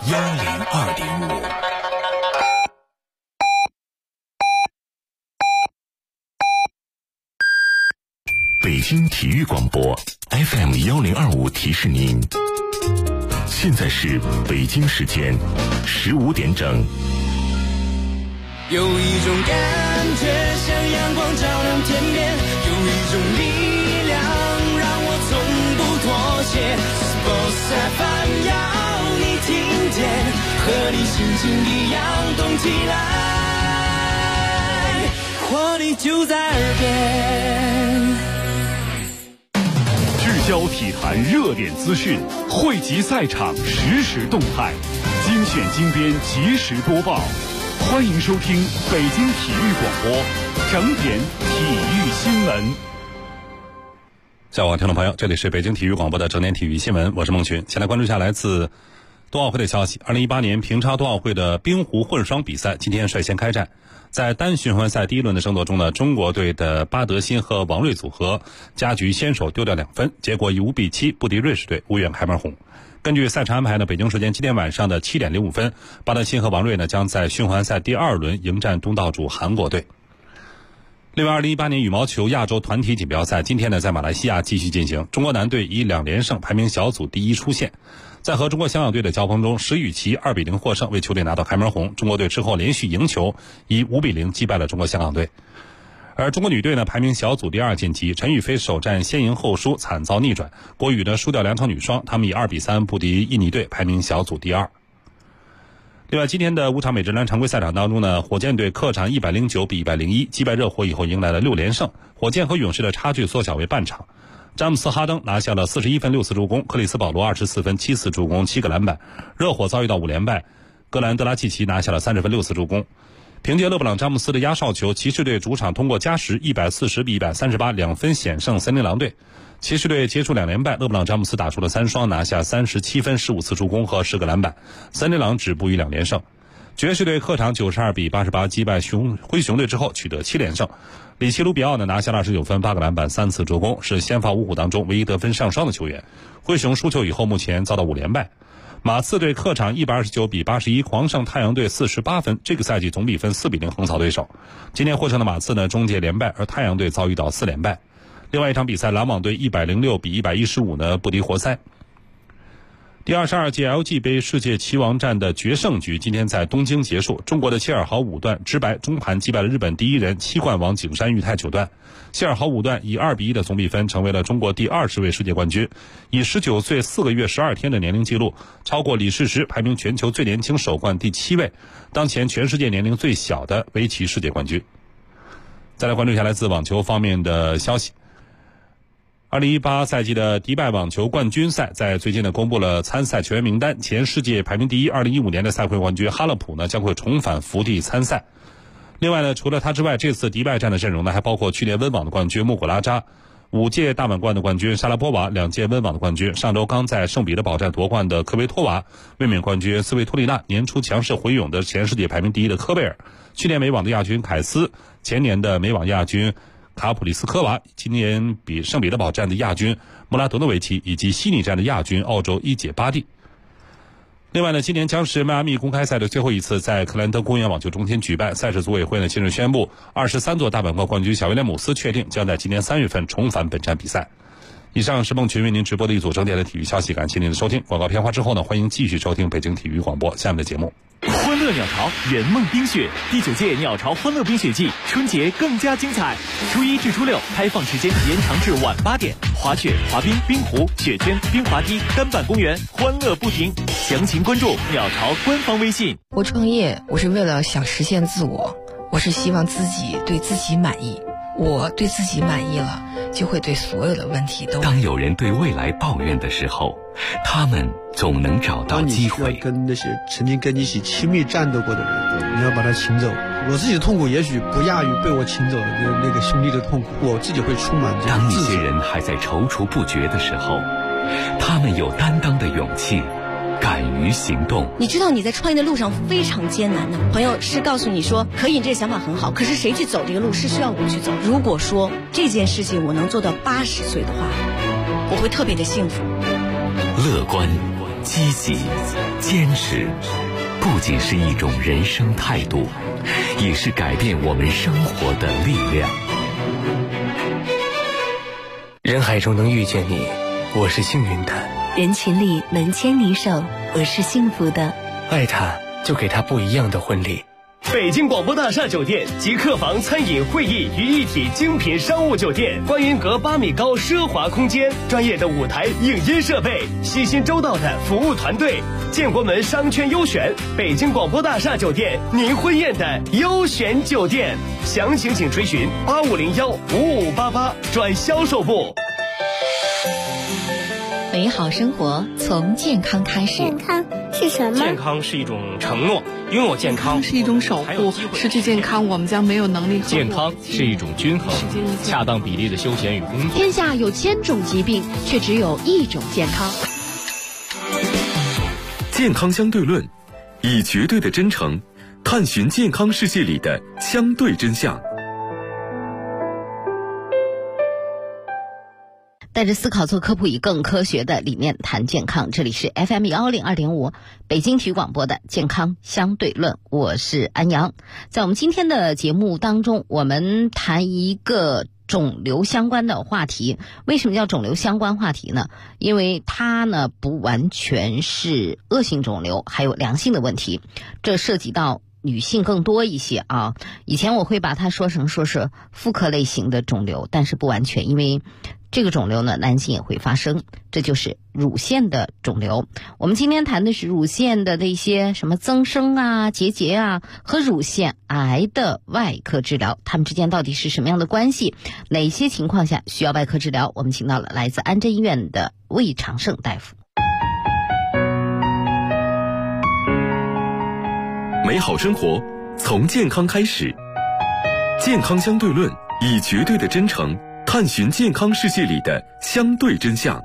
102.5。北京体育广播 FM 1025提示您，现在是北京时间15点整。 有一种感觉像阳光照亮天边，有一种力量让我从不妥协。Sports FM 要你听见，和你心情一样动起来，活力就在耳边。 聚焦体坛热点资讯，汇集赛场实时动态，精选精编及时播报。欢迎收听北京体育广播整点体育新闻。 下午好，听众朋友，这里是北京体育广播的整点体育新闻，我是孟群。先来关注一下来自冬奥会的消息。2018年平昌冬奥会的冰壶混双比赛今天率先开战。在单循环赛第一轮的争夺中呢，中国队的巴德辛和王睿组合加局先手丢掉2分，结果以5-7不敌瑞士队，无缘开门红。根据赛程安排呢，北京时间今天晚上的7点05分，巴德辛和王睿呢将在循环赛第2轮迎战东道主韩国队。另外，2018年羽毛球亚洲团体锦标赛今天呢在马来西亚继续进行，中国男队以2连胜排名小组第一出线。在和中国香港队的交锋中，石宇奇2-0获胜，为球队拿到开门红。中国队之后连续赢球，以5-0击败了中国香港队。而中国女队呢排名小组第2晋级，陈雨菲首战先赢后输，惨遭逆转。国羽呢输掉2场女双，他们以2-3不敌印尼队，排名小组第2。另外，今天的5场美职篮常规赛场当中呢，火箭队客场109-101击败热火以后迎来了6连胜，火箭和勇士的差距缩小为半场。詹姆斯·哈登拿下了41分6次助攻，克里斯·保罗24分7次助攻7个篮板。热火遭遇到5连败，格兰·德拉季奇拿下了30分6次助攻。凭借勒布朗·詹姆斯的压哨球，骑士队主场通过加时140-138，2分险胜森林狼队。骑士队结束2连败，勒布朗·詹姆斯打出了3双，拿下37分15次助攻和10个篮板。森林狼止步于2连胜。爵士队客场92-88击败灰熊队之后取得7连胜。里奇·卢比奥呢拿下了29分8个篮板3次助攻，是先发五虎当中唯一得分上双的球员。灰熊输球以后目前遭到5连败。马刺队客场129-81狂胜太阳队48分，这个赛季总比分4-0横扫对手。今天获胜的马刺呢终结连败，而太阳队遭遇到4连败。另外一场比赛，篮网队106-115呢不敌活塞。第22届 LG 杯世界棋王战的决胜局今天在东京结束，中国的谢尔豪五段直白中盘击败了日本第一人7冠王景山裕太9段。谢尔豪五段以2-1的总比分成为了中国第20位世界冠军，以19岁4个月12天的年龄记录超过李世石，排名全球最年轻首冠第7位，当前全世界年龄最小的围棋世界冠军。再来关注一下来自网球方面的消息。2018赛季的迪拜网球冠军赛在最近呢公布了参赛球员名单，前世界排名第一2015年的赛会冠军哈勒普呢将会重返福地参赛。另外呢，除了他之外，这次迪拜站的阵容呢还包括去年温网的冠军穆古拉扎、5届大满贯的冠军莎拉波娃、2届温网的冠军，上周刚在圣彼得堡站夺冠的科维托娃、卫冕冠军斯维托利娜、年初强势回勇的前世界排名第一的科贝尔、去年美网的亚军凯斯、前年的美网亚军卡普里斯科娃，今年圣彼得堡站的亚军穆拉德诺维奇，以及悉尼站的亚军澳洲一姐巴蒂。另外呢，今年将是迈阿密公开赛的最后一次在克兰登公园网球中心举办。赛事组委会呢近日宣布，23座大满贯冠军小威廉姆斯确定将在今年3月份重返本站比赛。以上是孟群为您直播的一组整点的体育消息，感谢您的收听。广告片花之后呢，欢迎继续收听北京体育广播下面的节目。 欢乐鸟巢圆梦冰雪第9届鸟巢欢乐冰雪季，春节更加精彩。初1至初6开放时间延长至晚8点，滑雪、滑冰、冰壶、雪圈、冰滑梯、单板公园，欢乐不停。详情关注鸟巢官方微信。 我创业，我是为了想实现自我，我是希望自己对自己满意。我对自己满意了，就会对所有的问题都。 当有人对未来抱怨的时候，他们总能找到机会。 当你需要跟那些曾经跟你一起亲密战斗过的人，你要把他请走。我自己的痛苦也许不亚于被我请走的那个兄弟的痛苦，我自己会充满这当一些人还在踌躇不决的时候，他们有担当的勇气，敢于行动。 你知道你在创业的路上非常艰难的，朋友是告诉你说可以，这个想法很好，可是谁去走这个路是需要我去走。如果说这件事情我能做到80岁的话，我会特别的幸福。 乐观积极、坚持，不仅是一种人生态度，也是改变我们生活的力量。 人海中能遇见你，我是幸运的； 人群里能牵你手，我是幸福的。 爱他，就给他不一样的婚礼。 北京广播大厦酒店集客房、餐饮、会议于一体精品商务酒店，观云阁8米高奢华空间，专业的舞台影音设备，悉心周到的服务团队，建国门商圈优选，北京广播大厦酒店，您婚宴的优选酒店。详情请垂询8501-5588转销售部。 美好生活从健康开始。 健康是什么？ 健康是一种承诺，拥有健康是一种守护，失去健康我们将没有能力。 健康是一种均衡、恰当比例的休闲与工作。 天下有1000种疾病，却只有1种健康。 健康相对论，以绝对的真诚探寻健康世界里的相对真相。 带着思考做科普，以更科学的理念谈健康。这里是 FM 102.5北京体育广播的健康相对论，我是安阳。在我们今天的节目当中，我们谈一个肿瘤相关的话题。为什么叫肿瘤相关话题呢？因为它呢不完全是恶性肿瘤，还有良性的问题，这涉及到女性更多一些啊。以前我会把它说成是妇科类型的肿瘤，但是不完全，因为这个肿瘤呢男性也会发生，这就是乳腺的肿瘤。我们今天谈的是乳腺的那些什么增生啊、结节啊和乳腺癌的外科治疗，它们之间到底是什么样的关系？哪些情况下需要外科治疗？我们请到了来自安贞医院的魏长胜大夫。 美好生活从健康开始，健康相对论，以绝对的真诚探寻健康世界里的相对真相。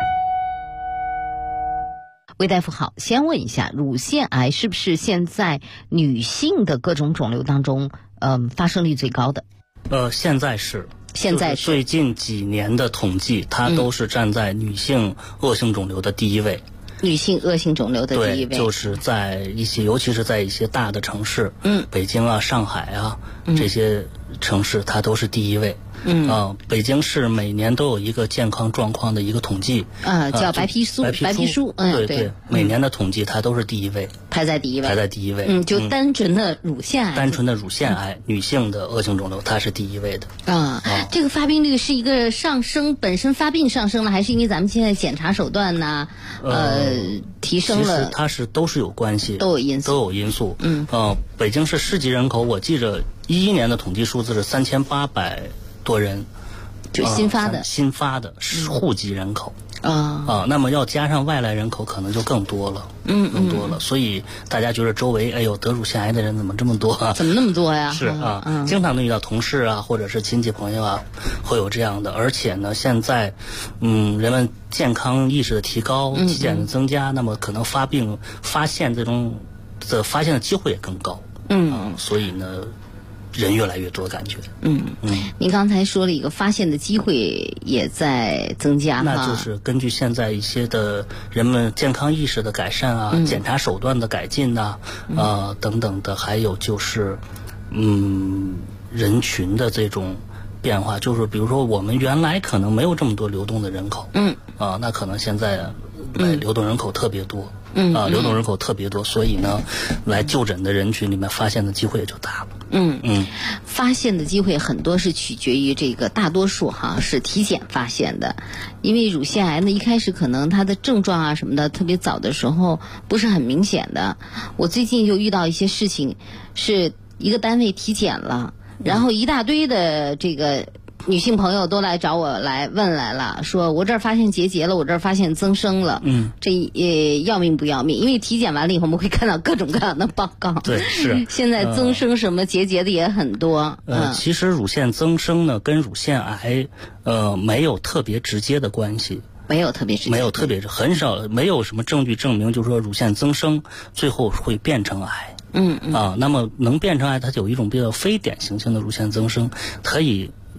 魏大夫好，先问一下，乳腺癌是不是现在女性的各种肿瘤当中发生率最高的？ 现在是最近几年的统计，它都是站在女性恶性肿瘤的第一位。 女性恶性肿瘤的第一位， 对，就是在一些，尤其是在一些大的城市，北京啊、上海啊，这些城市它都是第一位。北京市每年都有一个健康状况的一个统计， 叫白皮书， 对，每年的统计它都是第一位， 排在第一位。就单纯的乳腺癌，女性的恶性肿瘤，它是第一位的。这个发病率是一个上升，本身发病上升了，还是因为咱们现在检查手段呢？提升了？ 其实它都是有关系， 都有因素。 北京市市级人口，我记着11年的统计数字是3800多人， 就新发的户籍人口那么要加上外来人口，可能就更多了，更多了。所以大家觉得周围得乳腺癌的人怎么这么多啊？ 怎么那么多呀？ 是经常能遇到同事啊，或者是亲戚朋友啊，会有这样的。而且呢，现在人们健康意识的提高，体检的增加，那么可能发现的机会也更高。所以呢，人越来越多，感觉。 您刚才说了一个发现的机会也在增加， 那就是根据现在一些的人们健康意识的改善啊，检查手段的改进呐，等等的，还有就是人群的这种变化，就是比如说我们原来可能没有这么多流动的人口，那可能现在流动人口特别多。流动人口特别多，所以呢，来就诊的人群里面发现的机会也就大了。 发现的机会很多是取决于这个大多数是体检发现的，因为乳腺癌呢一开始可能它的症状啊什么的特别早的时候不是很明显的。我最近就遇到一些事情，是一个单位体检了，然后一大堆的这个女性朋友都来找我来问来了，说我这儿发现结节了，我这儿发现增生了，这要命不要命？因为体检完了以后，我们会看到各种各样的报告。 对，是现在增生什么结节的也很多。 其实乳腺增生呢，跟乳腺癌没有特别直接的关系。 没有特别很少，没有什么证据证明，就是说乳腺增生最后会变成癌。那么能变成癌，它有一种比较非典型性的乳腺增生，可以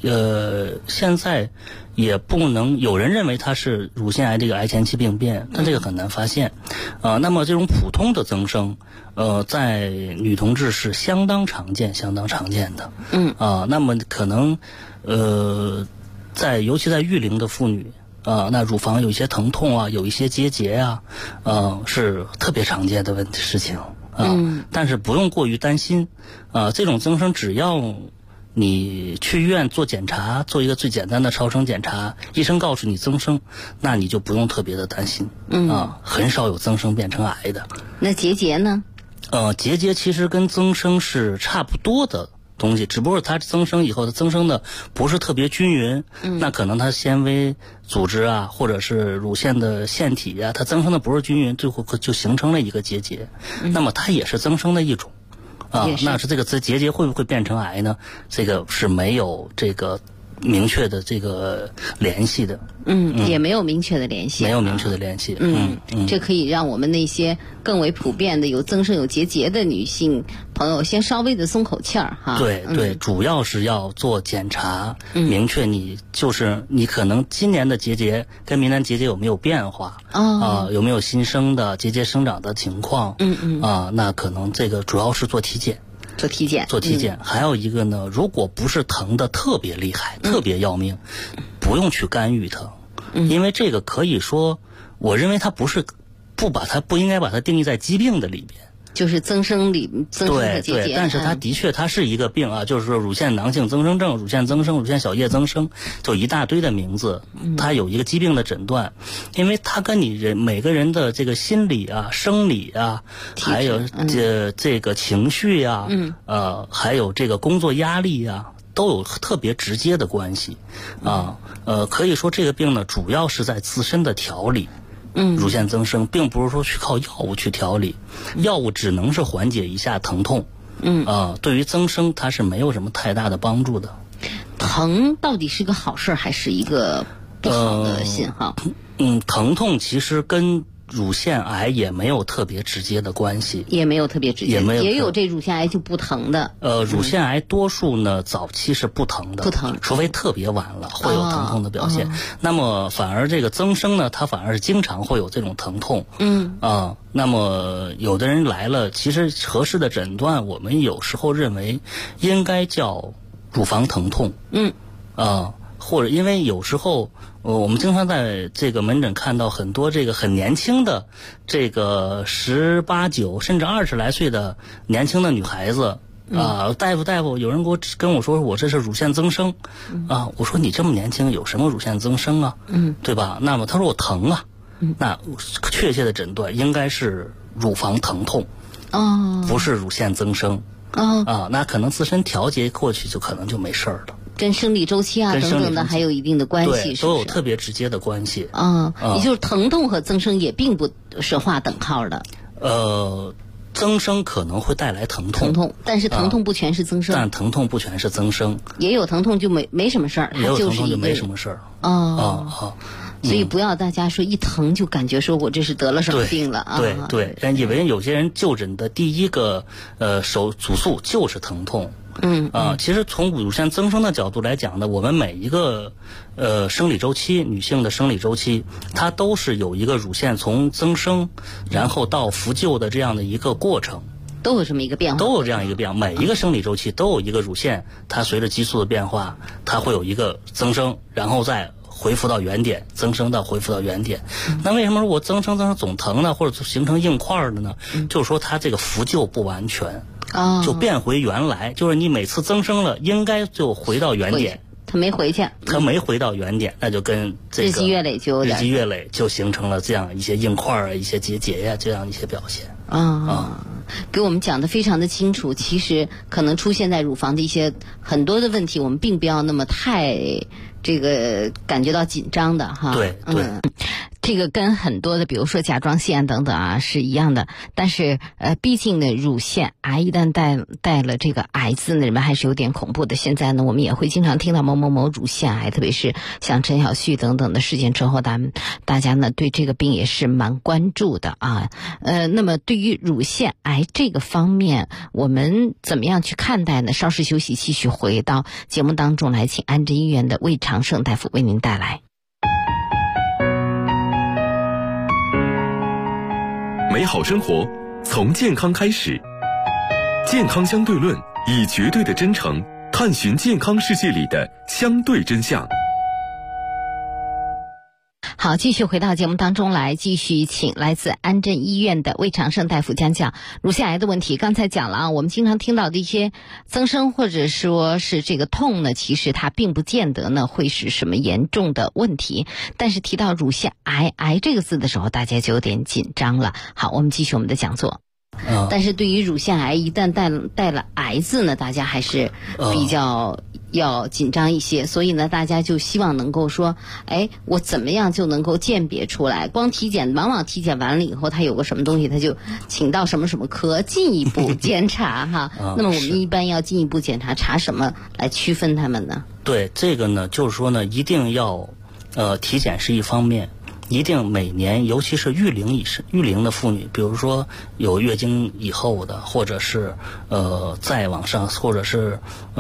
现在也不能有人认为它是乳腺癌这个癌前期病变，但这个很难发现。那么这种普通的增生，在女同志是相当常见的。那么可能尤其在育龄的妇女。那乳房有一些疼痛啊，有一些结节啊，是特别常见的事情但是不用过于担心这种增生只要你去医院做检查，做一个最简单的超声检查，医生告诉你增生，那你就不用特别的担心很少有增生变成癌的。 那结节呢？ 结节其实跟增生是差不多的东西，只不过它增生以后，它增生的不是特别均匀，那可能它纤维组织啊，或者是乳腺的腺体啊，它增生的不是均匀，最后就形成了一个结节，那么它也是增生的一种那是这个结节会不会变成癌呢？这个是没有这个明确的这个联系的。 也没有明确的联系。 没有明确的联系。 这可以让我们那些更为普遍的有增生有结节的女性朋友先稍微的松口气儿哈。 对，主要是要做检查，明确你可能今年的结节跟明年结节有没有变化有没有新生的结节生长的情况那可能这个主要是做体检。还有一个呢，如果不是疼的特别厉害特别要命不用去干预它因为这个可以说我认为它不应该把它定义在疾病的里边， 就是增生的结节。 但是它的确它是一个病就是说乳腺囊性增生症、乳腺增生、乳腺小叶增生，就一大堆的名字它有一个疾病的诊断因为它跟你每个人的这个心理啊、生理啊，还有这个情绪啊还有这个工作压力啊都有特别直接的关系可以说这个病呢主要是在自身的调理乳腺增生并不是说去靠药物去调理药物只能是缓解一下疼痛对于增生它是没有什么太大的帮助的。 疼到底是个好事还是一个不好的信号？ 疼痛其实跟乳腺癌也没有特别直接的关系， 也有这乳腺癌就不疼的。 乳腺癌多数呢早期是不疼的，除非特别晚了会有疼痛的表现。那么反而这个增生呢，它反而是经常会有这种疼痛。那么有的人来了，其实合适的诊断，我们有时候认为应该叫乳房疼痛。或者因为有时候我们经常在这个门诊看到很多这个很年轻的这个18、19甚至20来岁的年轻的女孩子大夫，有人跟我说我这是乳腺增生我说你这么年轻有什么乳腺增生啊对吧？那么他说我疼那确切的诊断应该是乳房疼痛不是乳腺增生那可能自身调节过去就可能就没事了。 跟生理周期等等的还有一定的关系， 都有特别直接的关系也就是疼痛和增生也并不是划等号的。 增生可能会带来疼痛， 但是疼痛不全是增生。 但疼痛不全是增生， 也有疼痛就没什么事儿， 也有疼痛就没什么事儿。 所以不要大家说一疼就感觉说我这是得了什么病了对，以为有些人就诊的第一个主诉就是疼痛。其实从乳腺增生的角度来讲呢，我们每一个生理周期，女性的生理周期，它都是有一个乳腺从增生然后到复旧的这样的一个过程， 都有这么一个变化， 都有这样一个变化。每一个生理周期都有一个乳腺，它随着激素的变化，它会有一个增生，然后再恢复到原点，增生到恢复到原点。那为什么如果增生总疼呢，或者形成硬块的呢？就是说它这个复旧不完全。就变回原来，就是你每次增生了，应该就回到原点， 他没回去， 他没回到原点，那就跟这个日积月累就形成了这样一些硬块一些结节呀，这样一些表现。 给我们讲得非常的清楚。其实可能出现在乳房的一些很多的问题，我们并不要那么太这个感觉到紧张的哈。 对。 这个跟很多的比如说甲状腺等等啊是一样的，但是毕竟呢乳腺癌一旦带了这个癌字呢，人们还是有点恐怖的。现在呢我们也会经常听到某某某乳腺癌，特别是像陈小旭等等的事件之后，大家呢对这个病也是蛮关注的啊。那么对于乳腺癌这个方面，我们怎么样去看待呢？稍事休息，继续回到节目当中来，请安贞医院的魏长胜大夫为您带来。 美好生活从健康开始，健康相对论以绝对的真诚探寻健康世界里的相对真相。 好，继续回到节目当中来，继续请来自安贞医院的魏长胜大夫讲讲乳腺癌的问题。刚才讲了啊，我们经常听到的一些增生或者说是这个痛呢，其实它并不见得呢会是什么严重的问题，但是提到乳腺癌这个字的时候，大家就有点紧张了。好，我们继续我们的讲座。但是对于乳腺癌一旦带了癌字呢，大家还是比较要紧张一些，所以呢大家就希望能够说，我怎么样就能够鉴别出来。光体检往往体检完了以后，他有个什么东西他就请到什么什么科进一步检查哈。那么我们一般要进一步检查什么来区分他们呢？ 对，这个呢就是说呢一定要体检是一方面，一定每年，尤其是育龄的妇女，比如说有月经以后的，或者是再往上，或者是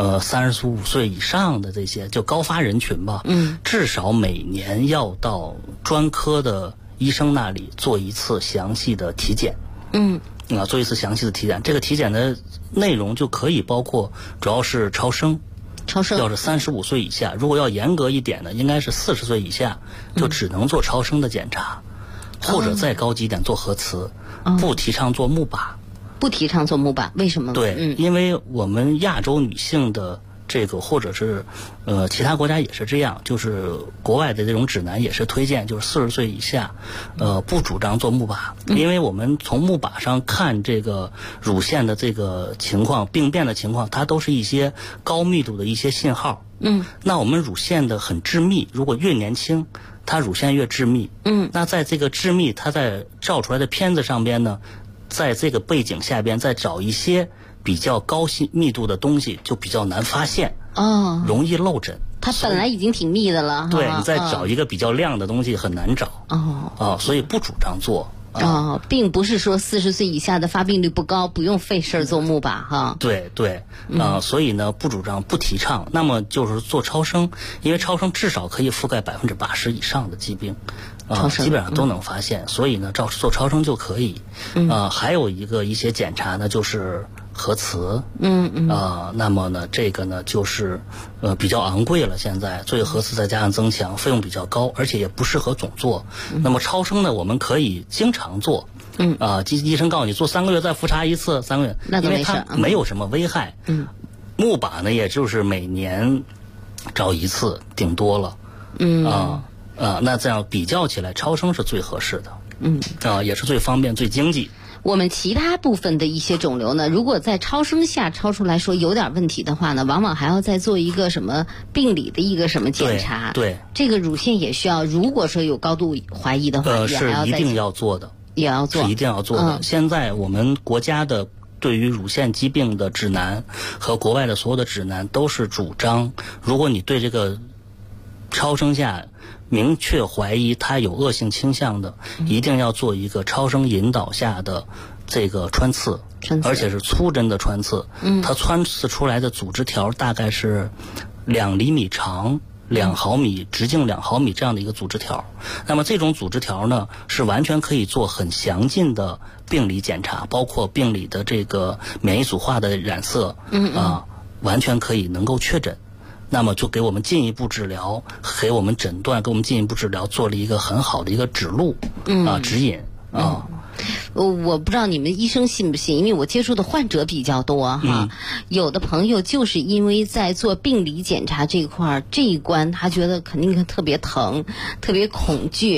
35岁以上的这些就高发人群吧，至少每年要到专科的医生那里做一次详细的体检。做一次详细的体检，这个体检的内容就可以包括主要是超声。要是35岁以下，如果要严格一点呢，应该是40岁以下就只能做超声的检查，或者再高级一点做核磁，不提倡做钼靶。 不提倡做钼靶，为什么？ 对，因为我们亚洲女性的这个，或者是其他国家也是这样，就是国外的这种指南也是推荐，就是40岁以下不主张做钼靶，因为我们从钼靶上看这个乳腺的这个情况，病变的情况，它都是一些高密度的一些信号。那我们乳腺的很致密，如果越年轻它乳腺越致密，那在这个致密它在照出来的片子上边呢，在这个背景下边再找一些比较高密度的东西就比较难发现，容易漏诊。 它本来已经挺密的了， 对，你再找一个比较亮的东西很难找。所以不主张做。 并不是说40岁以下的发病率不高，不用费事做钼靶哈。 对，所以呢不主张不提倡。那么就是做超声，因为超声至少可以覆盖80%以上的疾病。基本上都能发现，所以呢做超声就可以。还有一些检查呢就是核磁。那么呢这个呢就是比较昂贵了，现在做核磁再加上增强费用比较高，而且也不适合总做。那么超声呢我们可以经常做。医生告诉你做3个月再复查一次，3个月，因为它没有什么危害。钼靶呢也就是每年照一次顶多了。那这样比较起来，超声是最合适的。也是最方便、最经济。 我们其他部分的一些肿瘤呢，如果在超声下超出来说有点问题的话呢，往往还要再做一个什么病理的一个什么检查。 对， 这个乳腺也需要，如果说有高度怀疑的话， 是一定要做的， 也要做， 是一定要做的。现在我们国家的对于乳腺疾病的指南和国外的所有的指南都是主张，如果你对这个超声下明确怀疑它有恶性倾向的，一定要做一个超声引导下的这个穿刺，而且是粗针的穿刺。它穿刺出来的组织条大概是2厘米长，2毫米直径2毫米这样的一个组织条。那么这种组织条呢，是完全可以做很详尽的病理检查，包括病理的这个免疫组化的染色，完全可以能够确诊。那么就给我们进一步治疗，给我们诊断，给我们进一步治疗做了一个很好的一个指路，指引。 我不知道你们医生信不信，因为我接触的患者比较多哈。有的朋友就是因为在做病理检查这一关，他觉得肯定特别疼，特别恐惧，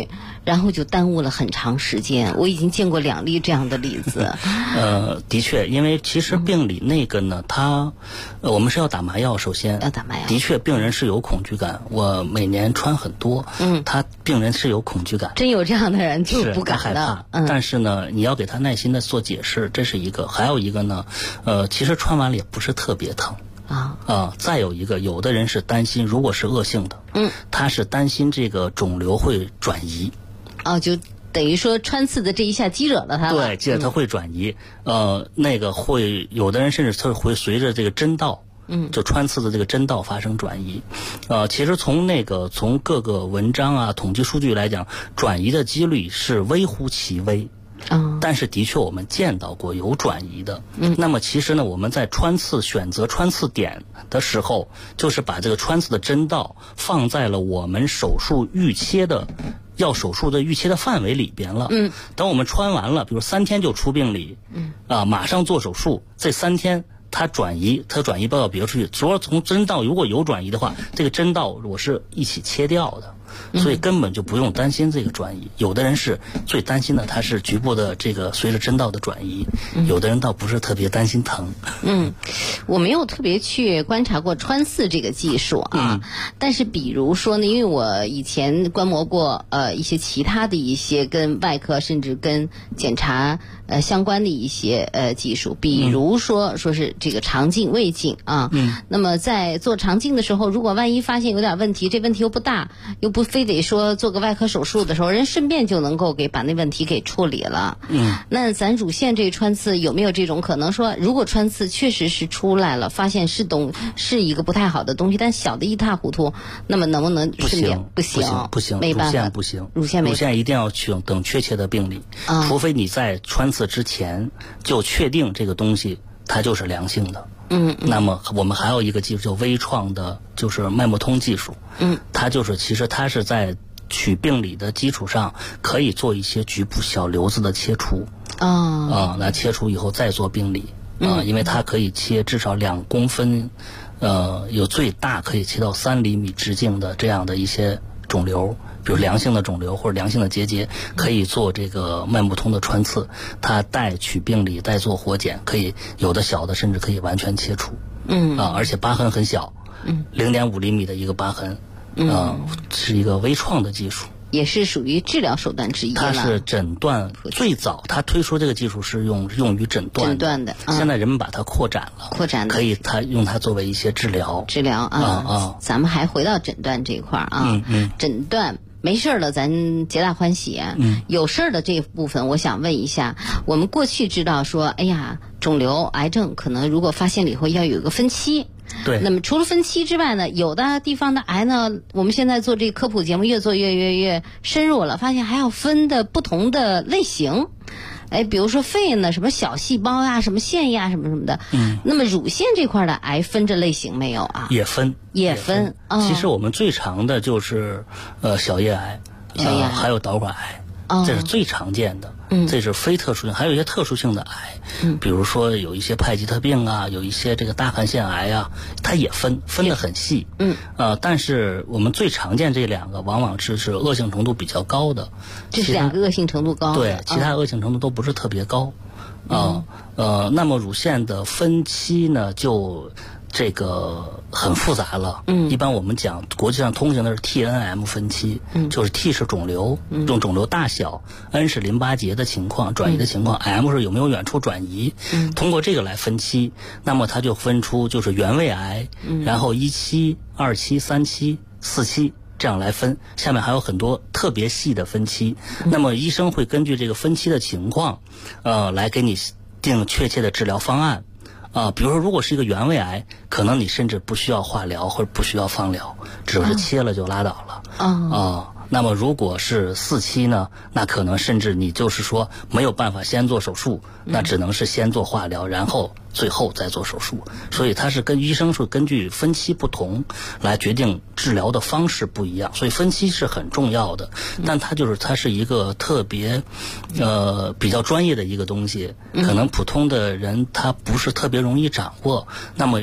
然后就耽误了很长时间。我已经见过2例这样的例子。 的确，因为其实病理那个呢，我们是要打麻药，首先要打麻药。 的确，病人是有恐惧感。我每年穿很多，病人是有恐惧感。 真有这样的人就不敢害怕。但是呢，你要给他耐心的做解释，这是一个。还有一个呢，其实穿完了也不是特别疼。再有一个，有的人是担心，如果是恶性的，他是担心这个肿瘤会转移。 就等于说穿刺的这一下激惹了他了。 对，激惹他会转移。那个会有的人甚至会随着这个针道，就穿刺的这个针道发生转移。其实从各个文章啊、统计数据来讲，转移的几率是微乎其微。但是的确我们见到过有转移的。那么其实呢，我们在选择穿刺点的时候，就是把这个穿刺的针道放在了我们手术预切的范围里边了。等我们穿完了，比如3天就出病理，马上做手术，这3天它转移报告比如出去，主要从针道如果有转移的话，这个针道我是一起切掉的。所以根本就不用担心这个转移。有的人是最担心的，他是局部的这个随着针道的转移，有的人倒不是特别担心疼。 我没有特别去观察过穿刺这个技术啊，但是比如说呢，因为我以前观摩过一些其他的一些跟外科甚至跟检查相关的一些技术，比如说是这个肠镜、胃镜啊。那么在做肠镜的时候，如果万一发现有点问题，这问题又不大，又不非得说做个外科手术的时候，人顺便就能够把那问题给处理了。那咱乳腺这穿刺有没有这种可能说，如果穿刺确实是出来了，发现是一个不太好的东西，但小的一塌糊涂，那么能不能顺便？不行，没办法， 不行， 乳腺一定要等确切的病理，除非你在穿刺之前就确定这个东西它就是良性的。那么我们还有一个技术叫微创的，就是脉膜通技术。它其实它是在取病理的基础上，可以做一些局部小瘤子的切除。那切除以后再做病理。因为它可以切至少2公分，有最大可以切到3厘米直径的这样的一些肿瘤。比如良性的肿瘤或者良性的结节，可以做这个脉膜通的穿刺，它带取病理带做活检，可以有的小的甚至可以完全切除。而且疤痕很小，0.5厘米的一个疤痕，是一个微创的技术， 也是属于治疗手段之一了。 它是诊断，最早它推出这个技术是用于诊断的，现在人们把它扩展了，可以用它作为一些治疗咱们还回到诊断这块啊，诊断。没事了，咱皆大欢喜。有事的这部分，我想问一下，我们过去知道说，哎呀，肿瘤、癌症可能如果发现了以后要有一个分期。 对。 那么除了分期之外呢，有的地方的癌呢，我们现在做这个科普节目越做越深入了，发现还要分的不同的类型。比如说肺呢，什么小细胞呀，什么腺呀，什么的。那么乳腺这块的癌分这类型没有啊？ 也分。其实我们最常的就是小叶癌，还有导管癌。这是最常见的。这是非特殊性，还有一些特殊性的癌，比如说有一些派吉特病啊，有一些这个大汗腺癌啊，它也分得很细。但是我们最常见这2个，往往是恶性程度比较高的。 这是2个恶性程度高的。 对，其他恶性程度都不是特别高。那么乳腺的分期呢，就这个很复杂了。一般我们讲国际上通行的是 TNM 分期，就是 T 是肿瘤，这种肿瘤大小，N 是淋巴结的情况、转移的情况，M 是有没有远处转移。通过这个来分期，那么它就分出就是原位癌，然后1期、2期、3期、4期。这样来分，下面还有很多特别细的分期。那么医生会根据这个分期的情况，来给你定确切的治疗方案。比如说如果是一个原位癌，可能你甚至不需要化疗或者不需要放疗，只是切了就拉倒了。那么如果是4期呢，那可能甚至你就是说没有办法先做手术，那只能是先做化疗，然后最后再做手术。所以它是医生是根据分期不同来决定治疗的方式不一样，所以分期是很重要的。但它是一个特别比较专业的一个东西，可能普通的人他不是特别容易掌握。那么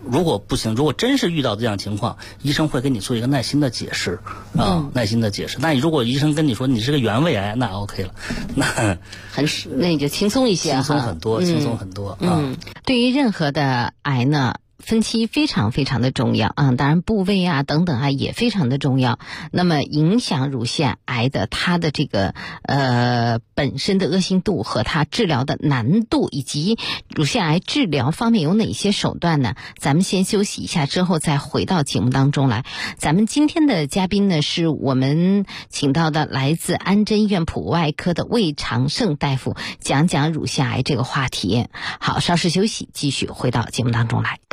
如果不行，如果真是遇到这样情况，医生会给你做一个耐心的解释耐心的解释。那如果医生跟你说你是个原位癌，那 OK 了， 那你就轻松一些， 轻松很多，轻松很多对于任何的癌呢，分期非常非常的重要啊，当然部位啊等等啊也非常的重要。那么影响乳腺癌的它的这个本身的恶性度和它治疗的难度，以及乳腺癌治疗方面有哪些手段呢？咱们先休息一下，之后再回到节目当中来。咱们今天的嘉宾呢，是我们请到的来自安贞医院普外科的魏长胜大夫，讲讲乳腺癌这个话题。好，稍事休息，继续回到节目当中来。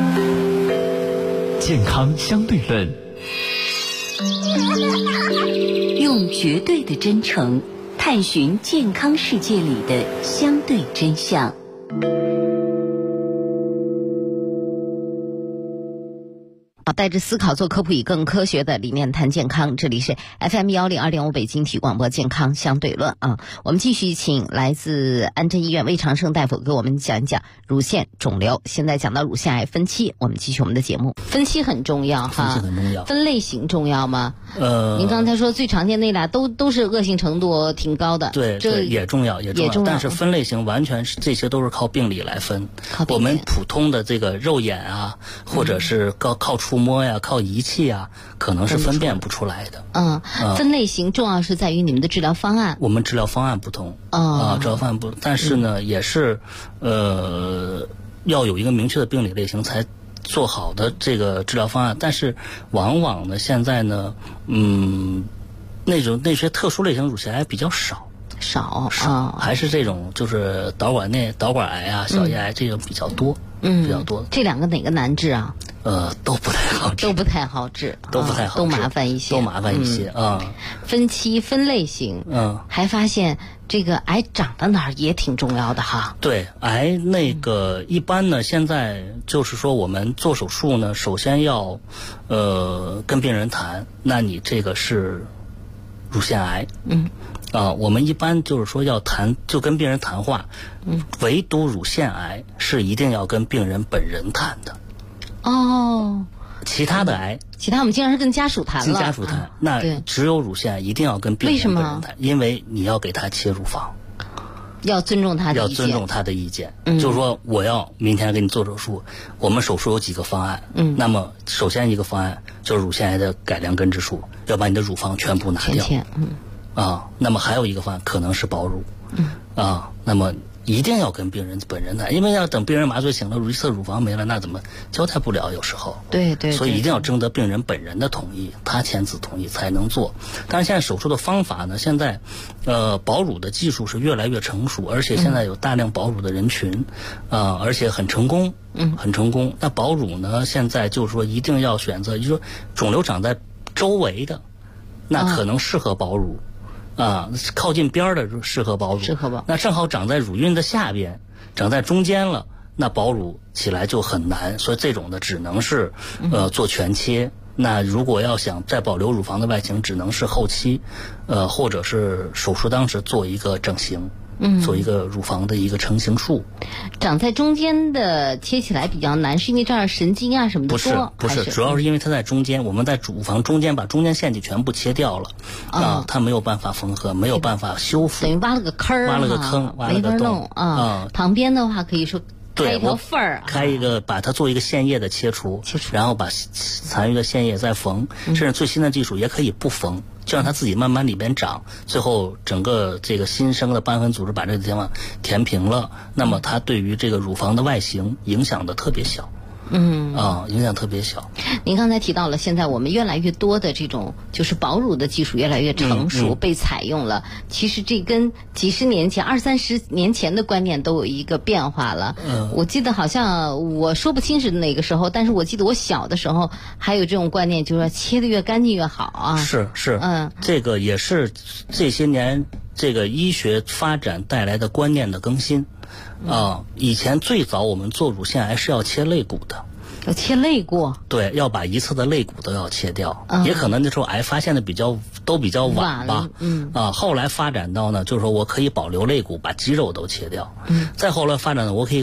健康相对论， 用绝对的真诚探寻健康世界里的相对真相。 带着思考做科普，以更科学的理念谈健康。这里是 FM102.5 北京体育广播健康相对论啊。我们继续请来自安贞医院魏长胜大夫给我们讲一讲乳腺肿瘤。现在讲到乳腺癌分期，我们继续我们的节目。分期很重要哈， 分期很重要。 分类型重要吗？您刚才说最常见那俩都是恶性程度挺高的， 对，这也重要，也重要。但是分类型完全是这些都是靠病理来分。我们普通的这个肉眼啊，或者是靠触摸呀，靠仪器啊，可能是分辨不出来的。 分类型重要是在于你们的治疗方案。 我们治疗方案不同治疗方案不同，但是呢，也是要有一个明确的病理类型才做好的这个治疗方案。但是往往呢，现在呢，那些特殊类型乳腺癌比较少，还是这种就是导管癌啊、小叶癌这种比较多，比较多。 这两个哪个难治啊？ 都不太好治， 都麻烦一些， 分期分类型，还发现这个癌长到哪儿也挺重要的哈。 对，癌那个一般呢，现在就是说我们做手术呢，首先要跟病人谈，那你这个是乳腺癌，我们一般就是说要谈，就跟病人谈话，唯独乳腺癌是一定要跟病人本人谈的。其他的癌， 我们经常是跟家属谈了， 跟家属谈，那只有乳腺癌一定要跟病人本人谈，因为你要给他切乳房， 要尊重他的意见，就是说我要明天给你做手术，我们手术有几个方案，那么首先一个方案就是乳腺癌的改良根治术，要把你的乳房全部拿掉，那么还有一个方案可能是保乳，那么一定要跟病人本人谈，因为要等病人麻醉醒了，一侧乳房没了，那怎么交代不了？有时候， 对， 所以一定要征得病人本人的同意，他签字同意才能做。但是现在手术的方法呢，现在保乳的技术是越来越成熟，而且现在有大量保乳的人群，而且很成功，很成功。那保乳呢，现在就是说一定要选择，就是说肿瘤长在周围的，那可能适合保乳。靠近边的适合保乳，那正好长在乳晕的下边，长在中间了，那保乳起来就很难，所以这种的只能是做全切。那如果要想再保留乳房的外形，只能是后期或者是手术当时做一个整形，做一个乳房的一个成形术。 长在中间的切起来比较难，是因为这儿神经啊什么的多？ 不是，主要是因为它在中间，我们在乳房中间把中间腺体全部切掉了，它没有办法缝合，没有办法修复， 等于挖了个坑， 挖了个坑，挖了个洞旁边的话可以说开一条缝儿， 开一个，把它做一个腺叶的切除，然后把残余的腺叶再缝，甚至最新的技术也可以不缝，就让它自己慢慢里边长，最后整个这个新生的瘢痕组织把这个地方填平了，那么它对于这个乳房的外形影响的特别小。影响特别小。 您刚才提到了，现在我们越来越多的这种就是保乳的技术越来越成熟，被采用了。其实这跟几十年前、20-30年前的观念都有一个变化了。我记得好像我说不清是哪个时候，但是我记得我小的时候还有这种观念，就是说切得越干净越好啊。 是，这个也是这些年这个医学发展带来的观念的更新。以前最早我们做乳腺癌是要切肋骨的， 要切肋骨， 对，要把一侧的肋骨都要切掉，也可能那时候癌发现的比较晚吧，后来发展到呢，就是说我可以保留肋骨，把肌肉都切掉，再后来发展呢，我可以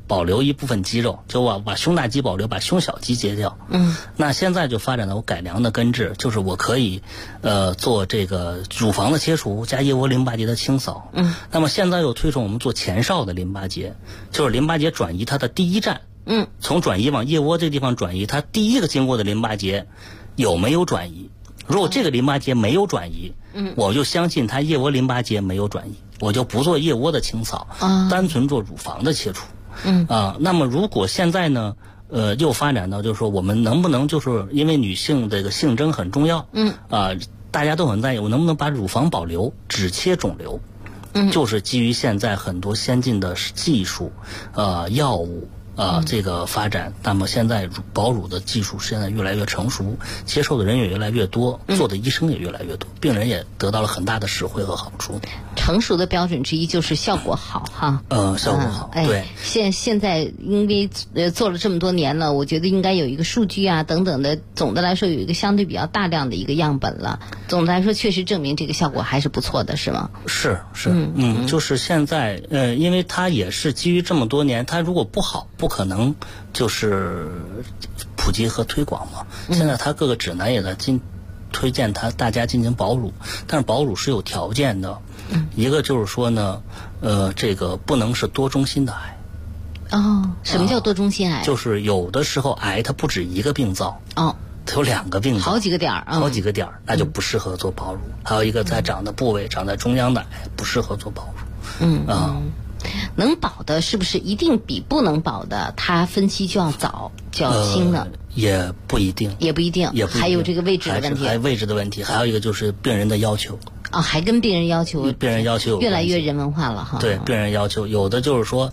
保留一部分肌肉，就把胸大肌保留，把胸小肌截掉。那现在就发展到我改良的根治，就是我可以做这个乳房的切除加腋窝淋巴结的清扫。那么现在又推崇我们做前哨的淋巴结，就是淋巴结转移它的第一站。从转移往腋窝这个地方转移，它第一个经过的淋巴结有没有转移？如果这个淋巴结没有转移，我就相信它腋窝淋巴结没有转移，我就不做腋窝的清扫，单纯做乳房的切除。那么如果现在呢，又发展到就是说，我们能不能就是因为女性这个性征很重要，大家都很在意，我能不能把乳房保留，只切肿瘤？就是基于现在很多先进的技术，药物。这个发展，那么现在保乳的技术现在越来越成熟，接受的人也越来越多，做的医生也越来越多，病人也得到了很大的实惠和好处。 成熟的标准之一就是效果好哈。 效果好，对。 现在因为做了这么多年了，我觉得应该有一个数据啊等等的，总的来说有一个相对比较大量的一个样本了。总的来说，确实证明这个效果还是不错的，是吗？ 是，就是现在因为它也是基于这么多年，它如果不好，不可能就是普及和推广嘛。现在它各个指南也在推荐大家进行保乳，但是保乳是有条件的。一个就是说呢，这个不能是多中心的癌。 什么叫多中心癌？ 就是有的时候癌它不止一个病灶。它有2个病灶， 好几个点儿， 那就不适合做保乳。还有一个在长的部位，长在中央的癌，不适合做保乳。 能保的是不是一定比不能保的它分期就要早就要轻呢？ 也不一定， 还有这个位置的问题， 还有位置的问题，还有一个就是病人的要求。 还跟病人要求越来越人文化了哈。 对，病人要求有的就是说，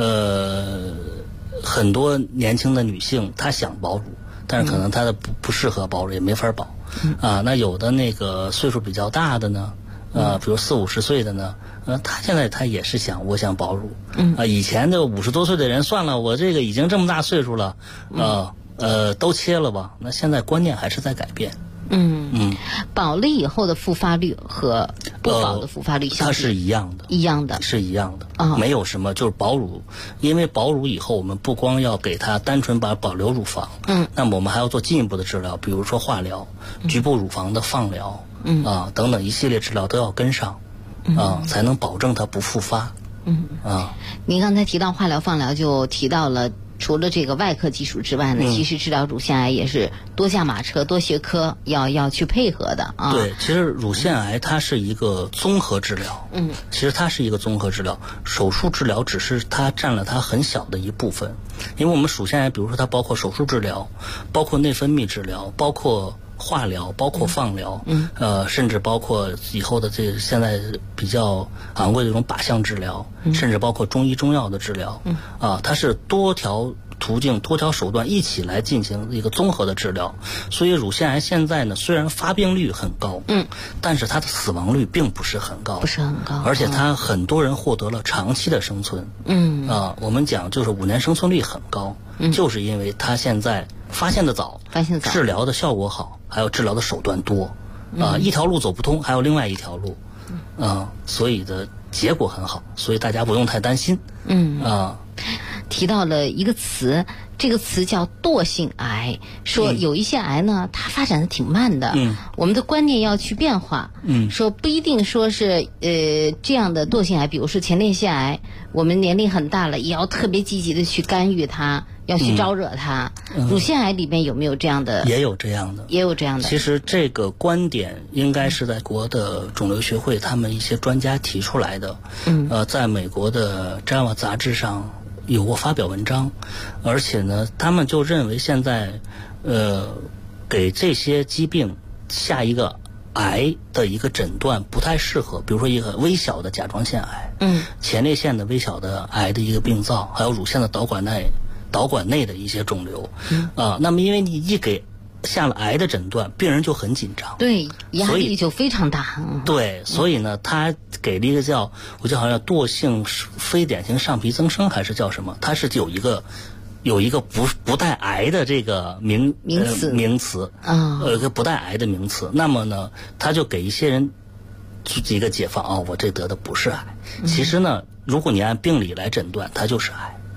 很多年轻的女性她想保乳，但是可能她的不适合保乳，也没法保。那有的那个岁数比较大的呢，比如40、50岁的呢，他现在他也是我想保乳。以前的50多岁的人，算了，我这个已经这么大岁数了，都切了吧。那现在观念还是在改变。 保了以后的复发率和不保的复发率相比， 它是一样的，是一样的，没有什么，就是保乳，因为保乳以后，我们不光要给它单纯保留乳房，那么我们还要做进一步的治疗，比如说化疗、局部乳房的放疗，等等一系列治疗都要跟上，才能保证它不复发。 您刚才提到化疗、放疗，就提到了。除了这个外科技术之外呢，其实治疗乳腺癌也是多驾马车、多学科要去配合的啊。 对，其实乳腺癌它是一个综合治疗。其实它是一个综合治疗，手术治疗只是它占了它很小的一部分。因为我们乳腺癌，比如说它包括手术治疗，包括内分泌治疗，包括化疗，包括放疗，甚至包括以后的这现在比较昂贵的这种靶向治疗，甚至包括中医中药的治疗，它是多条途径、多条手段一起来进行一个综合的治疗。所以乳腺癌现在呢，虽然发病率很高，但是它的死亡率并不是很高，而且它很多人获得了长期的生存。我们讲就是5年生存率很高，就是因为它现在发现的早，治疗的效果好，还有治疗的手段多，一条路走不通，还有另外一条路，所以的结果很好，所以大家不用太担心。 提到了一个词，这个词叫惰性癌，说有一些癌呢，它发展的挺慢的，我们的观念要去变化，说不一定说是这样的惰性癌，比如说前列腺癌，我们年龄很大了，也要特别积极的去干预它，要去招惹它。乳腺癌里面有没有这样的？ 也有这样的。其实这个观点应该是在国的肿瘤学会他们一些专家提出来的。在美国的《JAMA》杂志上有过发表文章，而且呢，他们就认为现在给这些疾病下一个癌的一个诊断不太适合，比如说一个微小的甲状腺癌，前列腺的微小的癌的一个病灶，还有乳腺的导管内的一些肿瘤，那么因为你一给下了癌的诊断，病人就很紧张， 对，压力就非常大。 对，所以呢，他给了一个我记得好像惰性非典型上皮增生还是叫什么？它是有一个不带癌的这个名词，有一个不带癌的名词。那么呢，他就给一些人几个解放，我这得的不是癌。其实呢，如果你按病理来诊断，它就是癌。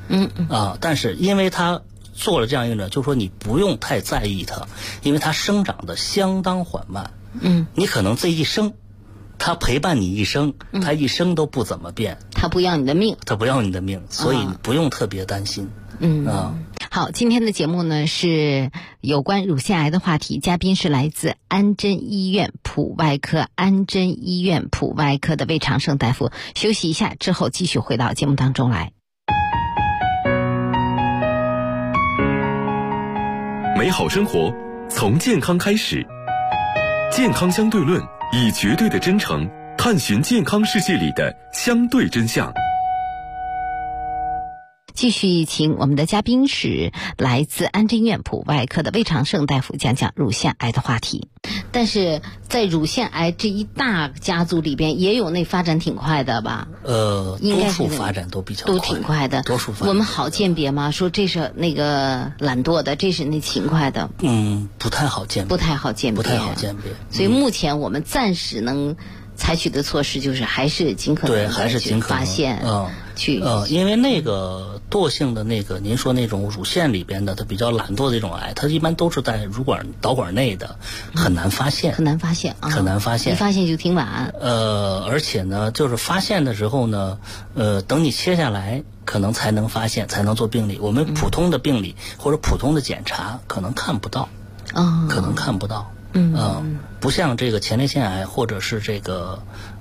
但是因为它做了这样一个，就是说你不用太在意它，因为它生长的相当缓慢。你可能这一生，它陪伴你一生，它一生都不怎么变。 它不要你的命， 所以不用特别担心。 好，今天的节目呢是有关乳腺癌的话题，嘉宾是来自安贞医院普外科的魏长胜大夫。休息一下之后继续回到节目当中来。 美好生活从健康开始，健康相对论，以绝对的真诚探寻健康世界里的相对真相。 继续请我们的嘉宾是来自安贞医院普外科的魏长胜大夫讲讲乳腺癌的话题。但是在乳腺癌这一大家族里边，也有那发展挺快的吧？应该是多数发展都比较快， 都挺快的。 多数发展我们好鉴别吗？说这是那个懒惰的，这是那勤快的。 不太好鉴别。 所以目前我们暂时能采取的措施就是还是尽可能去发现， 因为那个惰性的那个，您说那种乳腺里边的，它比较懒惰的这种癌，它一般都是在乳管导管内的，很难发现，一发现就挺晚。而且呢，就是发现的时候呢，等你切下来，可能才能发现，才能做病理。我们普通的病理或者普通的检查可能看不到，不像这个前列腺癌或者是这个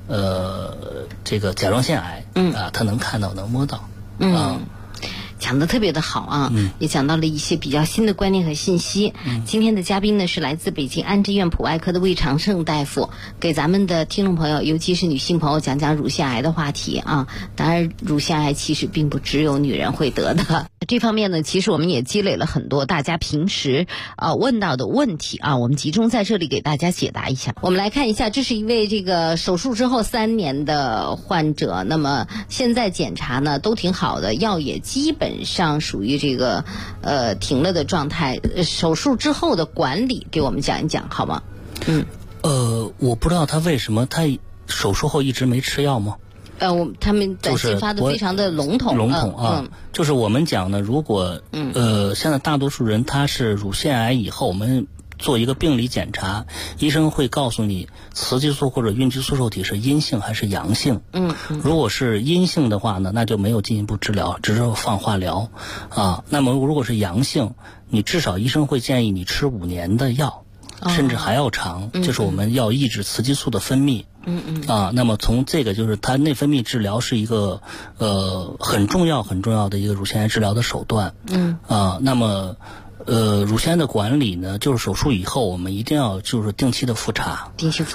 甲状腺癌，它能看到能摸到。 讲得特别的好啊，也讲到了一些比较新的观念和信息。今天的嘉宾呢是来自北京安贞医院普外科的魏长胜大夫，给咱们的听众朋友，尤其是女性朋友讲讲乳腺癌的话题啊。当然，乳腺癌其实并不只有女人会得的。这方面呢，其实我们也积累了很多大家平时问到的问题啊，我们集中在这里给大家解答一下。我们来看一下，这是一位这个手术之后3年的患者，那么现在检查呢都挺好的，药也基本上属于这个停了的状态。手术之后的管理给我们讲一讲好吗？ 我不知道他为什么他手术后一直没吃药吗？ 他们短信发的非常的笼统， 就是我们讲呢，如果现在大多数人他是乳腺癌以后，我们做一个病理检查，医生会告诉你雌激素或者孕激素受体是阴性还是阳性。如果是阴性的话呢，那就没有进一步治疗，只是放化疗那么如果是阳性，你至少医生会建议你吃5年的药，甚至还要长，就是我们要抑制雌激素的分泌。那么从这个就是它内分泌治疗是一个很重要的一个乳腺癌治疗的手段。那么乳腺的管理呢，就是手术以后我们一定要就是定期复查，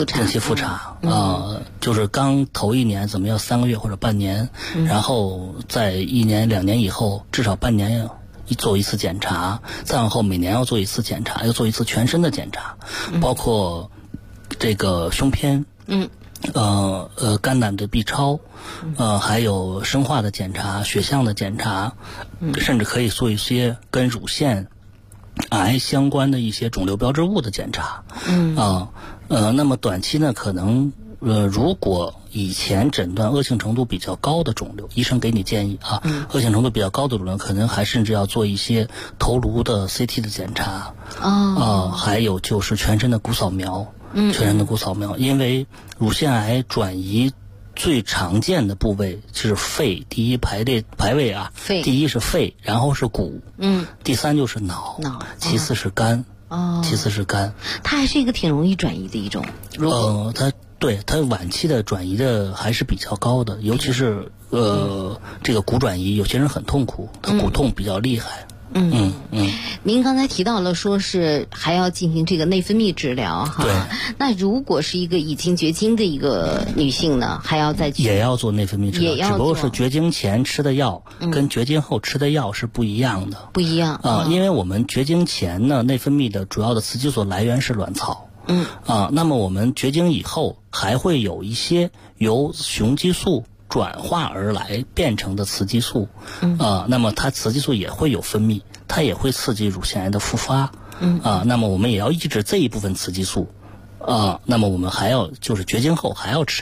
就是刚头1年怎么要3个月或者半年，然后在1年2年以后至少半年做一次检查，再往后每年要做一次检查，要做一次全身的检查，包括这个胸片，肝胆的 B 超，还有生化的检查、血象的检查，甚至可以做一些跟乳腺癌相关的一些肿瘤标志物的检查。那么短期呢，可能如果以前诊断恶性程度比较高的肿瘤，医生给你建议恶性程度比较高的肿瘤，可能还甚至要做一些头颅的 CT 的检查。还有就是全身的骨扫描。因为乳腺癌转移最常见的部位是肺，第一排位肺，第一是肺，然后是骨，第3就是脑，其次是肝， 它还是一个挺容易转移的一种。 它晚期的转移的还是比较高的，尤其是这个骨转移，有些人很痛苦，他骨痛比较厉害。 您刚才提到了说是还要进行这个内分泌治疗哈。 对。 那如果是一个已经绝经的一个女性呢，还要再也要做内分泌治疗，只不过是绝经前吃的药跟绝经后吃的药是不一样的。因为我们绝经前呢，内分泌的主要的雌激素来源是卵巢。那么我们绝经以后还会有一些由雄激素转化而来变成的雌激素，那么它雌激素也会有分泌，它也会刺激乳腺癌的复发，那么我们也要抑制这一部分雌激素，那么我们还要就是绝经后还要吃药，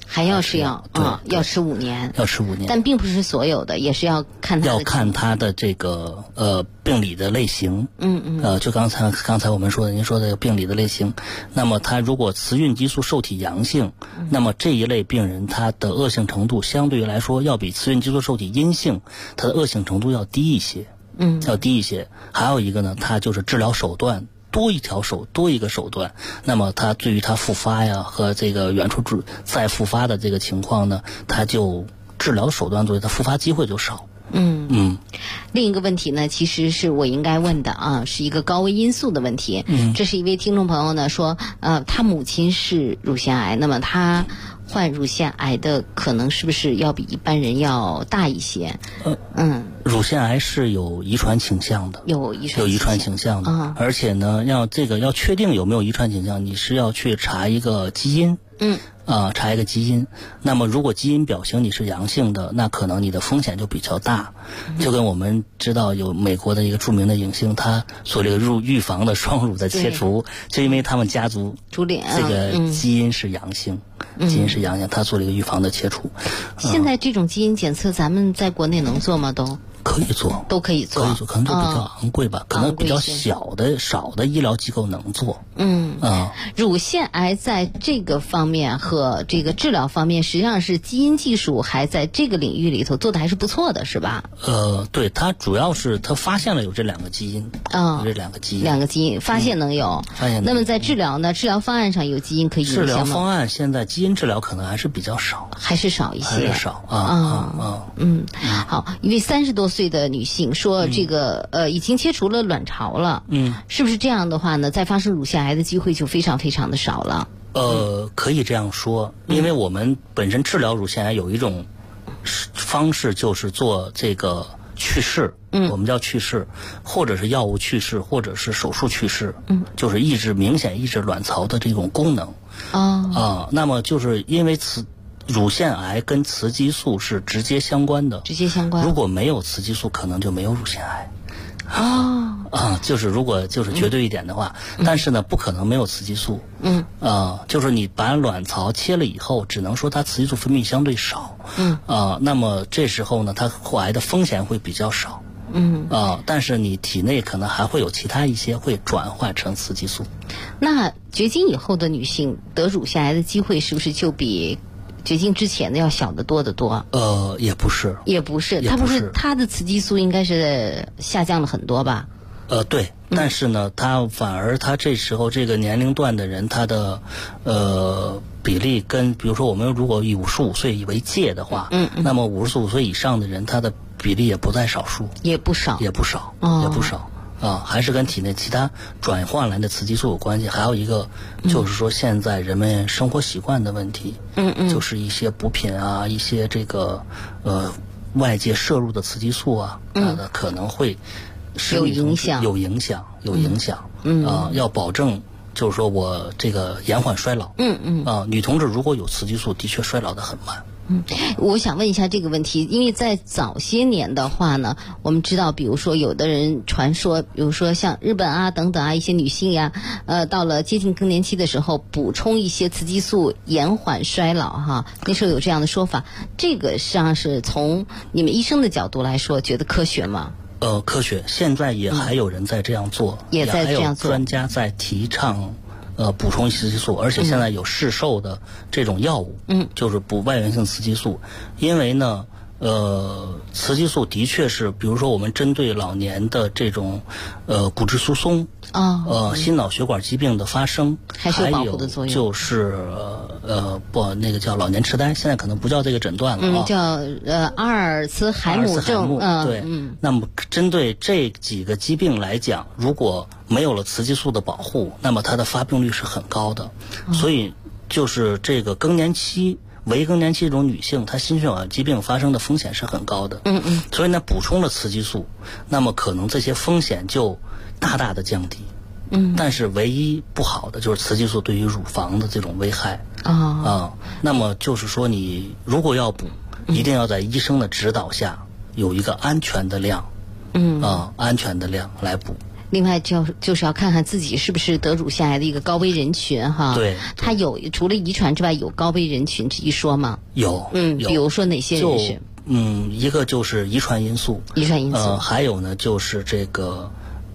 还要吃药啊，要吃5年， 要吃5年， 但并不是所有的，也是要看他的这个病理的类型。就刚才我们说的，您说的病理的类型，那么他如果雌孕激素受体阳性，那么这一类病人他的恶性程度相对于来说要比雌孕激素受体阴性，它的恶性程度要低一些。要低一些。还有一个呢，它就是治疗手段多一个手段，那么它对于它复发呀和这个远处再复发的这个情况呢，它就治疗手段对它复发机会就少。 另一个问题呢，其实是我应该问的啊，是一个高危因素的问题。这是一位听众朋友呢说，他母亲是乳腺癌，那么他患乳腺癌的可能是不是要比一般人要大一些？ 乳腺癌是有遗传倾向的，有遗传倾向的，而且呢，要确定有没有遗传倾向，你是要去查一个基因。查一个基因，那么如果基因表型你是阳性的，那可能你的风险就比较大。就跟我们知道有美国的一个著名的影星，他做了一个预防的双乳的切除，就因为他们家族这个基因是阳性，他做了一个预防的切除。 现在这种基因检测咱们在国内能做吗？ 可以做， 可以做， 可能就比较昂贵吧，可能比较少的医疗机构能做。 乳腺癌在这个方面和这个治疗方面，实际上是基因技术还在这个领域里头做的还是不错的，是吧？ 对，它主要是它发现了有这2个基因，这2个基因发现能有。那么在治疗呢？治疗方案上有基因可以影响吗？ 治疗方案现在基因治疗可能还是比较少， 还是少一些， 还是少好，一位30多岁的女性说，这个已经切除了卵巢了，是不是这样的话呢，再发生乳腺癌的机会就非常非常的少了？ 可以这样说，因为我们本身治疗乳腺癌有一种方式，就是做这个去势，我们叫去势，或者是药物去势，或者是手术去势，就是明显抑制卵巢的这种功能。那么就是因为乳腺癌跟雌激素是直接相关的，如果没有雌激素，可能就没有乳腺癌。就是如果就是绝对一点的话，但是呢，不可能没有雌激素。就是你把卵巢切了以后，只能说它雌激素分泌相对少。那么这时候呢，它患癌的风险会比较少。但是你体内可能还会有其他一些会转换成雌激素。 那绝经以后的女性得乳腺癌的机会是不是就比绝经之前的要小得多得多？ 也不是， 它的雌激素应该是下降了很多吧？ 对，但是呢，反而他这时候这个年龄段的人，他的比例跟比如说我们如果以55岁为界的话，那么55岁以上的人，他的比例也不在少数，也不少。还是跟体内其他转换来的雌激素有关系。还有一个就是说，现在人们生活习惯的问题，就是一些补品啊，一些这个外界摄入的雌激素啊，可能会有影响。要保证就是说我这个延缓衰老。女同志如果有雌激素，的确衰老得很慢。 我想问一下这个问题，因为在早些年的话呢，我们知道，比如说有的人传说，比如说像日本啊等等啊一些女性呀，到了接近更年期的时候，补充一些雌激素延缓衰老哈，那时候有这样的说法，这个实际上是从你们医生的角度来说，觉得科学吗？ 科学，现在也还有人在这样做， 也在这样做， 专家在提倡。补充雌激素，而且现在有市售的这种药物，就是补外源性雌激素。因为呢，雌激素的确是，比如说我们针对老年的这种骨质疏松，心脑血管疾病的发生， 还是有保护的作用。 就是那个叫老年痴呆，现在可能不叫这个诊断了叫阿尔茨海默症。 对，那么针对这几个疾病来讲，如果没有了雌激素的保护，那么它的发病率是很高的。所以就是这个更年期。围更年期这种女性，她心血管疾病发生的风险是很高的。所以呢，补充了雌激素，那么可能这些风险就大大的降低。但是唯一不好的就是雌激素对于乳房的这种危害。那么就是说，你如果要补，一定要在医生的指导下有一个安全的量。安全的量来补。 另外就是要看看自己是不是得乳腺癌的一个高危人群哈。 对， 它有除了遗传之外，有高危人群这一说吗？ 有， 比如说哪些人是？ 一个就是遗传因素，还有呢就是这个，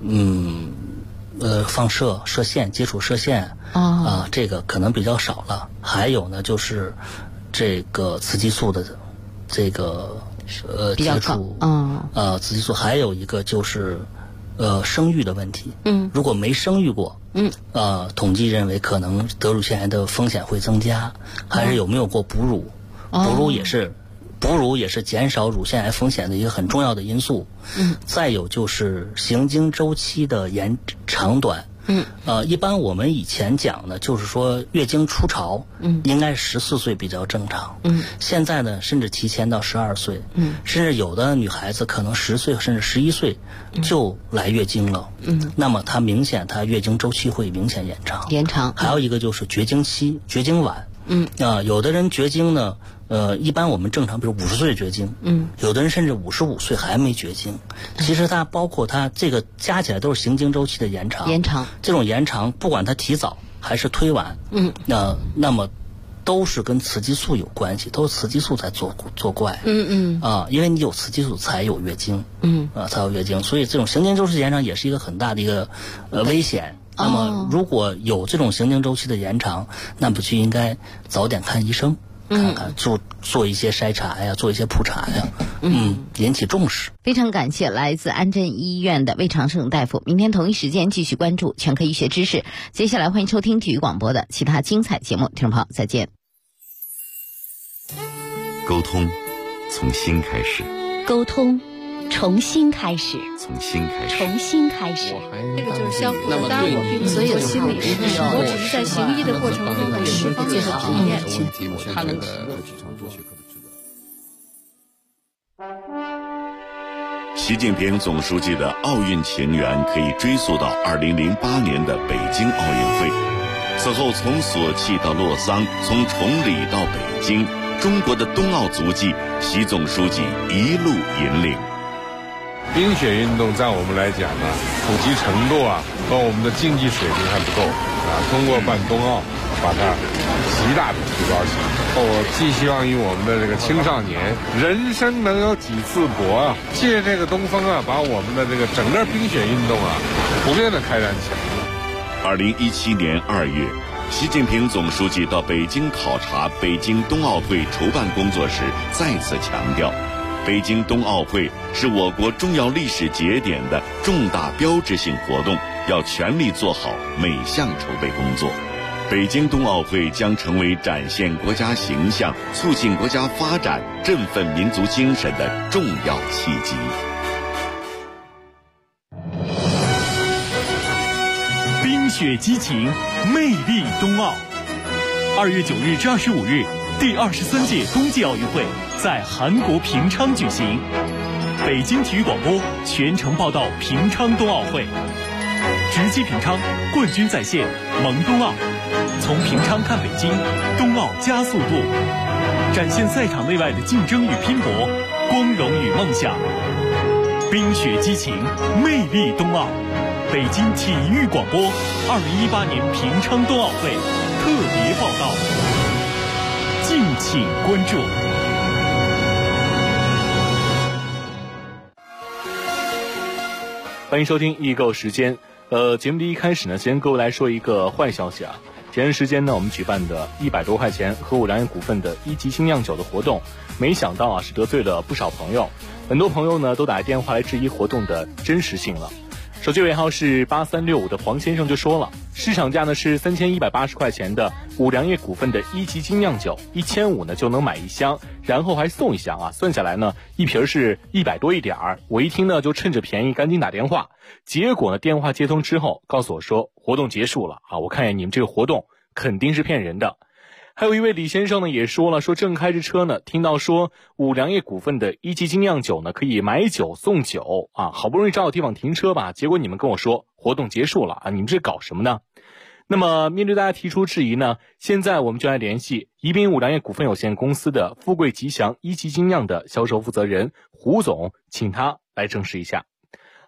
放射线接触射线这个可能比较少了。还有呢就是这个雌激素的这个接触，雌激素。还有一个就是生育的问题。如果没生育过，统计认为可能得乳腺癌的风险会增加。还是有没有过哺乳，哺乳也是减少乳腺癌风险的一个很重要的因素。再有就是行经周期的长短。一般我们以前讲呢，就是说月经初潮，应该14岁比较正常。现在呢，甚至提前到12岁。甚至有的女孩子可能10岁甚至11岁就来月经了。那么她月经周期会明显延长。还有一个就是绝经期、绝经晚。有的人绝经呢，一般我们正常，比如50岁绝经，有的人甚至55岁还没绝经。其实它包括它这个加起来都是行经周期的延长。这种延长，不管它提早还是推晚，那么都是跟雌激素有关系，都是雌激素在作怪。因为你有雌激素才有月经，才有月经，所以这种行经周期延长也是一个很大的一个危险。那么如果有这种行经周期的延长，那不就应该早点看医生，看看做一些筛查呀，做一些普查呀，引起重视。 非常感谢来自安贞医院的魏长胜大夫。明天同一时间继续关注全科医学知识。接下来欢迎收听体育广播的其他精彩节目，听众朋友再见。 沟通从心开始， 沟通重新开始， 从心开始， 重新开始。 这个就是相互的搭我，并所有心理师，我只是在行医的过程中的释放这个体验。 他能习近平总书记的奥运情缘可以追溯到2008年的北京奥运会。此后从索契到洛桑，从崇礼到北京，中国的冬奥足迹，习总书记一路引领。 冰雪运动在我们来讲呢，普及程度和我们的竞技水平还不够通过办冬奥，把它极大的提高起来。我寄希望于我们的这个青少年，人生能有几次搏借这个东风把我们的这个整个冰雪运动普遍的开展起来。 2017年2月，习近平总书记到北京考察北京冬奥会筹办工作时，再次强调，北京冬奥会是我国重要历史节点的重大标志性活动，要全力做好每项筹备工作。北京冬奥会将成为展现国家形象、促进国家发展、振奋民族精神的重要契机。 冰雪激情，魅力冬奥。2月9日至25日，第23届冬季奥运会在韩国平昌举行。北京体育广播全程报道平昌冬奥会，直击平昌，冠军在线，萌冬奥。从平昌看北京，冬奥加速度，展现赛场内外的竞争与拼搏，光荣与梦想。冰雪激情，魅力冬奥。北京体育广播2018年平昌冬奥会特别报道，敬请关注。 欢迎收听易购时间。节目的一开始呢，先跟各位来说一个坏消息前段时间呢，我们举办的100多块钱和五粮液股份的1级精酿酒的活动，没想到是得罪了不少朋友。很多朋友呢都打电话来质疑活动的真实性了。手机尾号是8365的黄先生就说了，市场价呢是3180块钱的五粮液股份的1级精酿酒，1500呢就能买1箱，然后还送1箱算下来呢一瓶是100多一点儿。我一听呢就趁着便宜赶紧打电话，结果呢电话接通之后告诉我说活动结束了我看见你们这个活动肯定是骗人的。还有一位李先生呢也说了，说正开着车呢，听到说五粮液股份的1级精酿酒呢可以买酒送酒好不容易找到地方停车吧，结果你们跟我说活动结束了你们这搞什么呢？那么面对大家提出质疑呢，现在我们就来联系宜宾五粮液股份有限公司的富贵吉祥1级精酿的销售负责人胡总，请他来证实一下。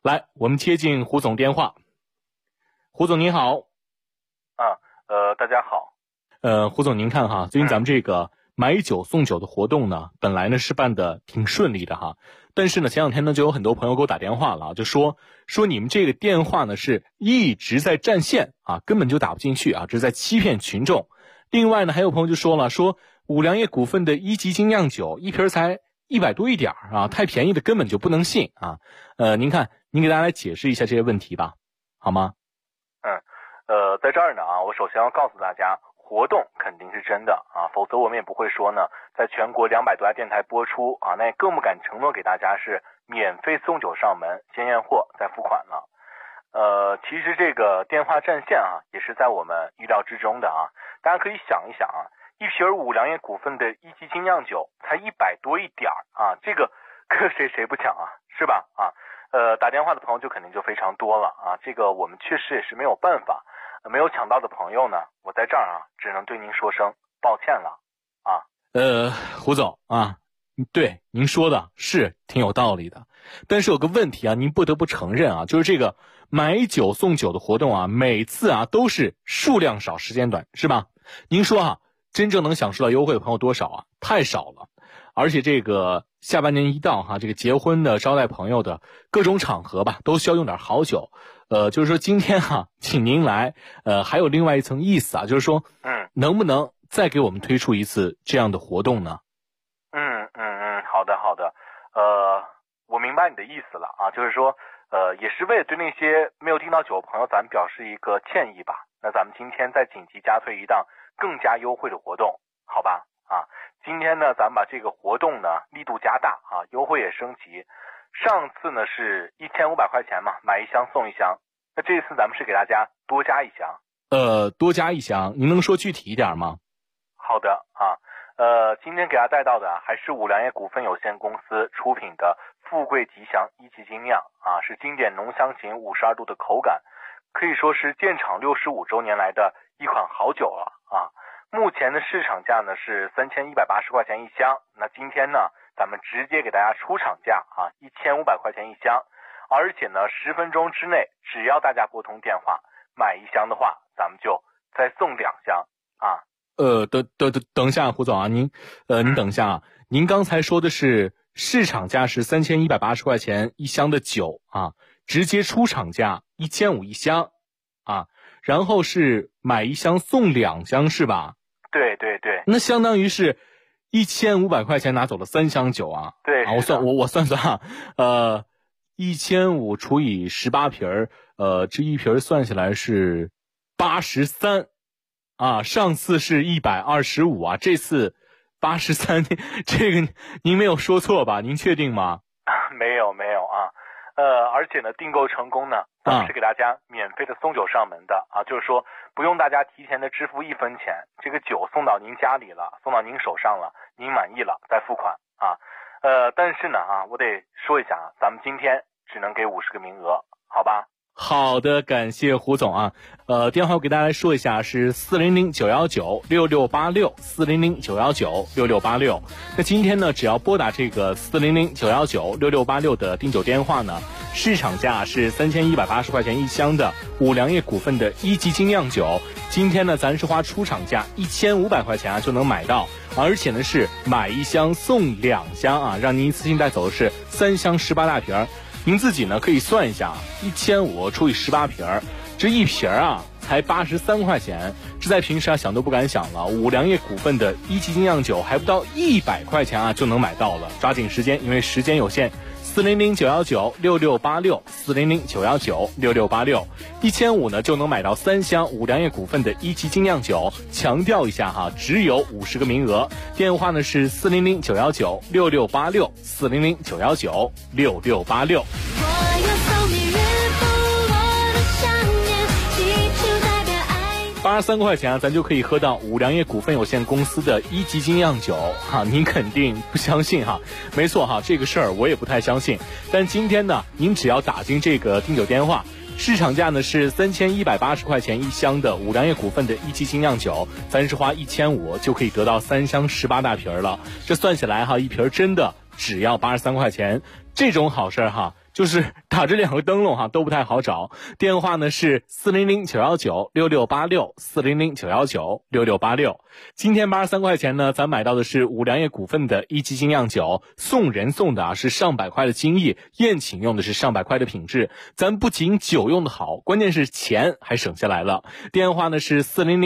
来，我们接进胡总电话。胡总您好。 大家好。 胡总您看哈，最近咱们这个买酒送酒的活动呢，本来呢是办的挺顺利的哈，但是呢前两天呢就有很多朋友给我打电话了，就说你们这个电话呢是一直在占线啊，根本就打不进去啊，这是在欺骗群众。另外呢还有朋友就说了，说五粮液股份的一级精酿酒一瓶才100多一点啊，太便宜的根本就不能信啊。您看您给大家来解释一下这些问题吧，好吗？ 在这儿呢啊，我首先要告诉大家，活动肯定是真的啊，否则我们也不会说呢，在全国200多家电台播出啊，那也更不敢承诺给大家是免费送酒上门，先验货再付款了。其实这个电话占线啊，也是在我们意料之中的啊。大家可以想一想啊，一瓶五粮液股份的一级精酿酒才100多一点啊，这个可谁不抢啊，是吧？啊，打电话的朋友就肯定就非常多了啊，这个我们确实也是没有办法。没有抢到的朋友呢，我在这儿啊，只能对您说声抱歉了啊。 胡总啊，对您说的是挺有道理的，但是有个问题啊，您不得不承认啊，就是这个买酒送酒的活动啊，每次啊都是数量少时间短，是吧？您说啊，真正能享受到优惠的朋友多少啊？太少了。而且这个下半年一到哈，这个结婚的、招待朋友的各种场合吧，都需要用点好酒。就是说今天哈，请您来，还有另外一层意思啊，就是说，能不能再给我们推出一次这样的活动呢？ 好的，我明白你的意思了啊，就是说，也是为了对那些没有订到酒的朋友，咱们表示一个歉意吧。那咱们今天再紧急加推一档更加优惠的活动，好吧？啊，今天呢，咱们把这个活动呢力度加大啊，优惠也升级。上次呢是1500块钱嘛，买1箱送1箱。那这次咱们是给大家多加1箱。 多加1箱，您能说具体一点吗？ 好的啊，今天给大家带到的还是五粮液股份有限公司出品的富贵吉祥一级精酿啊，是经典浓香型52度的口感，可以说是建厂65周年来的一款好酒了啊。目前的市场价呢是3180块钱1箱，那今天呢咱们直接给大家出厂价啊，1500块钱1箱，而且呢10分钟之内，只要大家拨通电话买1箱的话，咱们就再送2箱啊。 等一下，胡总啊，您等一下啊，您刚才说的是市场价是3180块钱1箱的酒啊，直接出厂价1500 1箱啊，然后是买1箱送2箱是吧？ 对， 那相当于是1500块钱拿走了3箱酒啊。 对啊，我算啊，1500除以18瓶这一瓶算下来是83啊，上次是125啊，这次83，这个您没有说错吧？您确定吗？ 没有啊。而且呢，订购成功呢，咱们是给大家免费的送酒上门的啊，就是说不用大家提前的支付1分钱，这个酒送到您家里了，送到您手上了，您满意了再付款啊。但是呢啊，我得说一下啊，咱们今天只能给50个名额，好吧？ 好的，感谢胡总啊。电话我给大家来说一下，是400-919-6686 400-919-6686。那今天呢，只要拨打这个400-919-6686的订酒电话呢，市场价是3180块钱1箱的五粮液股份的一级精酿酒，今天呢咱是花出厂价1500块钱啊就能买到，而且呢是买1箱送2箱啊，让您一次性带走的是3箱18大瓶。您自己呢可以算一下，1500除以18瓶，这一瓶啊才83块钱，这在平时啊想都不敢想了。五粮液股份的一级精酿酒还不到100块钱啊就能买到了，抓紧时间，因为时间有限。400-919-6686 400-919-6686 1500呢就能买到3箱五粮液股份的一级精酿酒，强调一下哈，只有50个名额。电话呢是400-919-6686 400-919-6686。83块钱啊，咱就可以喝到五粮液股份有限公司的一级精酿酒哈，您肯定不相信哈？没错哈，这个事儿我也不太相信。但今天呢，您只要打进这个订酒电话，市场价呢是3180块钱1箱的五粮液股份的一级精酿酒，咱是花1500就可以得到3箱18大瓶了。这算起来哈，一瓶真的只要83块钱，这种好事哈， 就是打着2个灯笼哈，都不太好找。电话呢是400-919-6686，400-919-6686。今天83块钱呢，咱买到的是五粮液股份的一级精酿酒，送人送的是上百块的精益，宴请用的是上百块的品质。咱不仅酒用的好，关键是钱还省下来了。电话呢是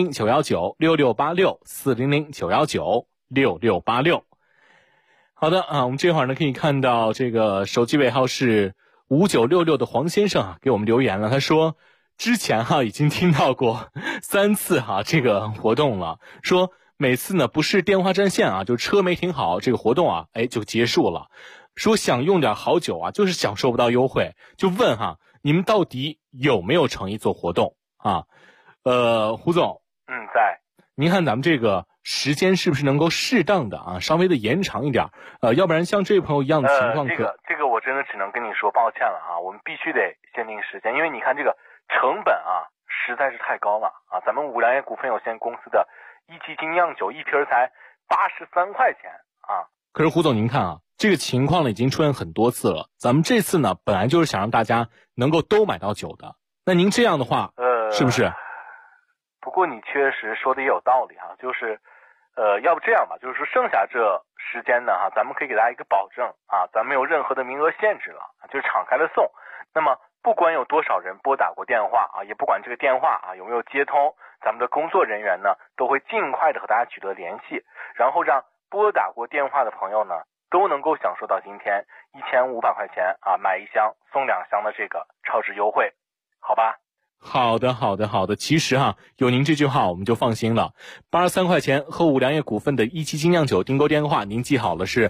400-919-6686，400-919-6686。好的啊，我们这会儿呢可以看到这个手机尾号是5966的黄先生啊，给我们留言了。他说之前已经听到过3次这个活动了，说每次呢不是电话占线就车没停好，这个活动就结束了。说想用点好酒就是享受不到优惠，就问你们到底有没有诚意做活动啊？胡总， 在。 您看咱们这个时间是不是能够适当的稍微的延长一点？要不然像这位朋友一样的情况这个我真的只能跟你说抱歉了我们必须得限定时间，因为你看这个成本实在是太高了咱们五粮液股份有限公司的一级精酿酒一瓶才83块钱可是胡总您看这个情况呢已经出现很多次了，咱们这次呢本来就是想让大家能够都买到酒的，那您这样的话是不是？ 不过你确实说的也有道理就是要不这样吧，就是说剩下这时间呢咱们可以给大家一个保证咱们没有任何的名额限制了，就是敞开了送。那么不管有多少人拨打过电话也不管这个电话有没有接通，咱们的工作人员呢都会尽快的和大家取得联系，然后让拨打过电话的朋友呢都能够享受到今天1500块钱买1箱送2箱的这个超值优惠，好吧？ 好的，其实有您这句话我们就放心了。83块钱和五粮液股份的一期精酿酒订购电话您记好了，是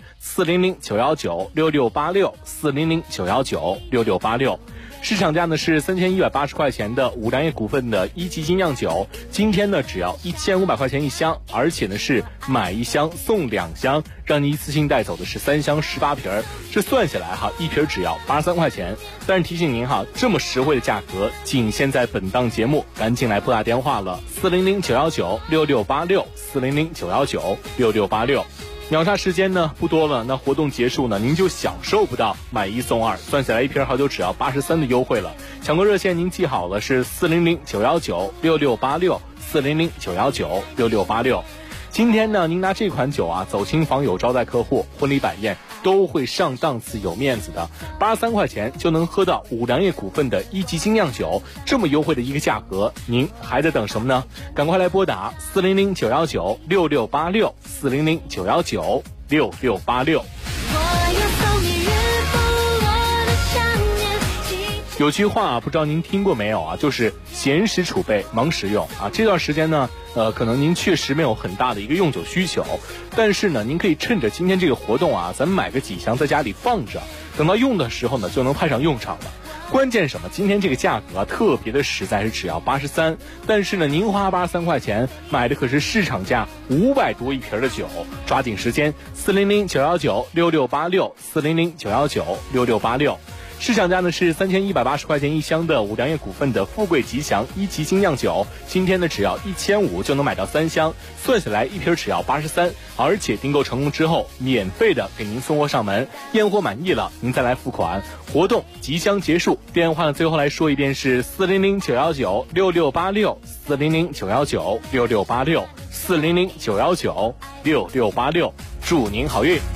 400-919-6686，400-919-6686。市场价呢是3180块钱的五粮液股份的一级精酿酒，今天呢只要1500块钱1箱，而且呢是买1箱送2箱，让你一次性带走的是3箱18瓶，这算下来一瓶只要83块钱。但是提醒您这么实惠的价格仅限在本档节目，赶紧来拨打电话了，400-919-6686，400-919-6686。秒杀时间呢不多了，那活动结束呢您就享受不到买1送2，算下来一瓶好酒只要83的优惠了。抢购热线您记好了，是400-919-6686，400-919-6686。今天呢您拿这款酒走亲访友招待客户婚礼摆宴都会上档次有面子的，83块钱就能喝到五粮液股份的一级精酿酒，这么优惠的一个价格，您还在等什么呢？赶快来拨打400-919-6686，400-919-6686。有句话不知道您听过没有就是闲时储备忙时用这段时间呢可能您确实没有很大的一个用酒需求，但是呢您可以趁着今天这个活动咱们买个几箱在家里放着，等到用的时候呢就能派上用场了。关键什么？今天这个价格特别的实在，是只要83，但是呢您花83块钱买的可是市场价500多一瓶的酒，抓紧时间，400-919-6686，400-919-6686。市场价呢是3180块钱1箱的五粮液股份的富贵吉祥一级精酿酒，今天呢只要1500就能买到3箱，算下来一瓶只要83，而且订购成功之后免费的给您送货上门，验货满意了您再来付款。活动即将结束，电话呢最后来说一遍是400-919-6686，400-919-6686，400-919-6686，祝您好运。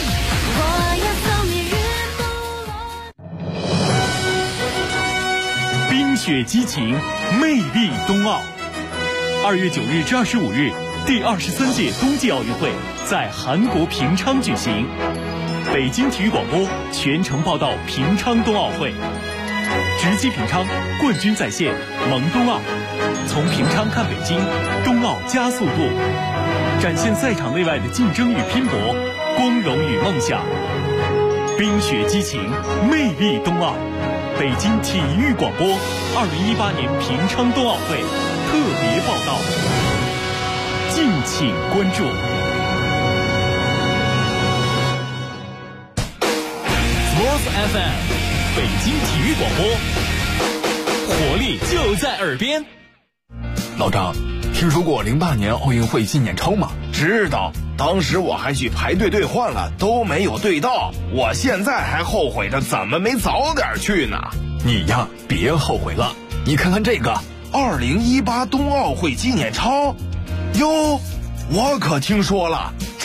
冰雪激情，魅力冬奥。2月9日至25日，第23届冬季奥运会在韩国平昌举行。北京体育广播全程报道平昌冬奥会，直击平昌，冠军在线，萌冬奥。从平昌看北京，冬奥加速度，展现赛场内外的竞争与拼搏，光荣与梦想。冰雪激情，魅力冬奥。北京体育广播2018年平昌冬奥会特别报道，敬请关注。Sports FM， 北京体育广播，活力就在耳边。 老张，听说过08年奥运会纪念钞吗？知道。 当时我还去排队兑换了，都没有兑到，我现在还后悔着怎么没早点去呢。 你呀，别后悔了，你看看这个 2018冬奥会纪念钞，哟，我可听说了。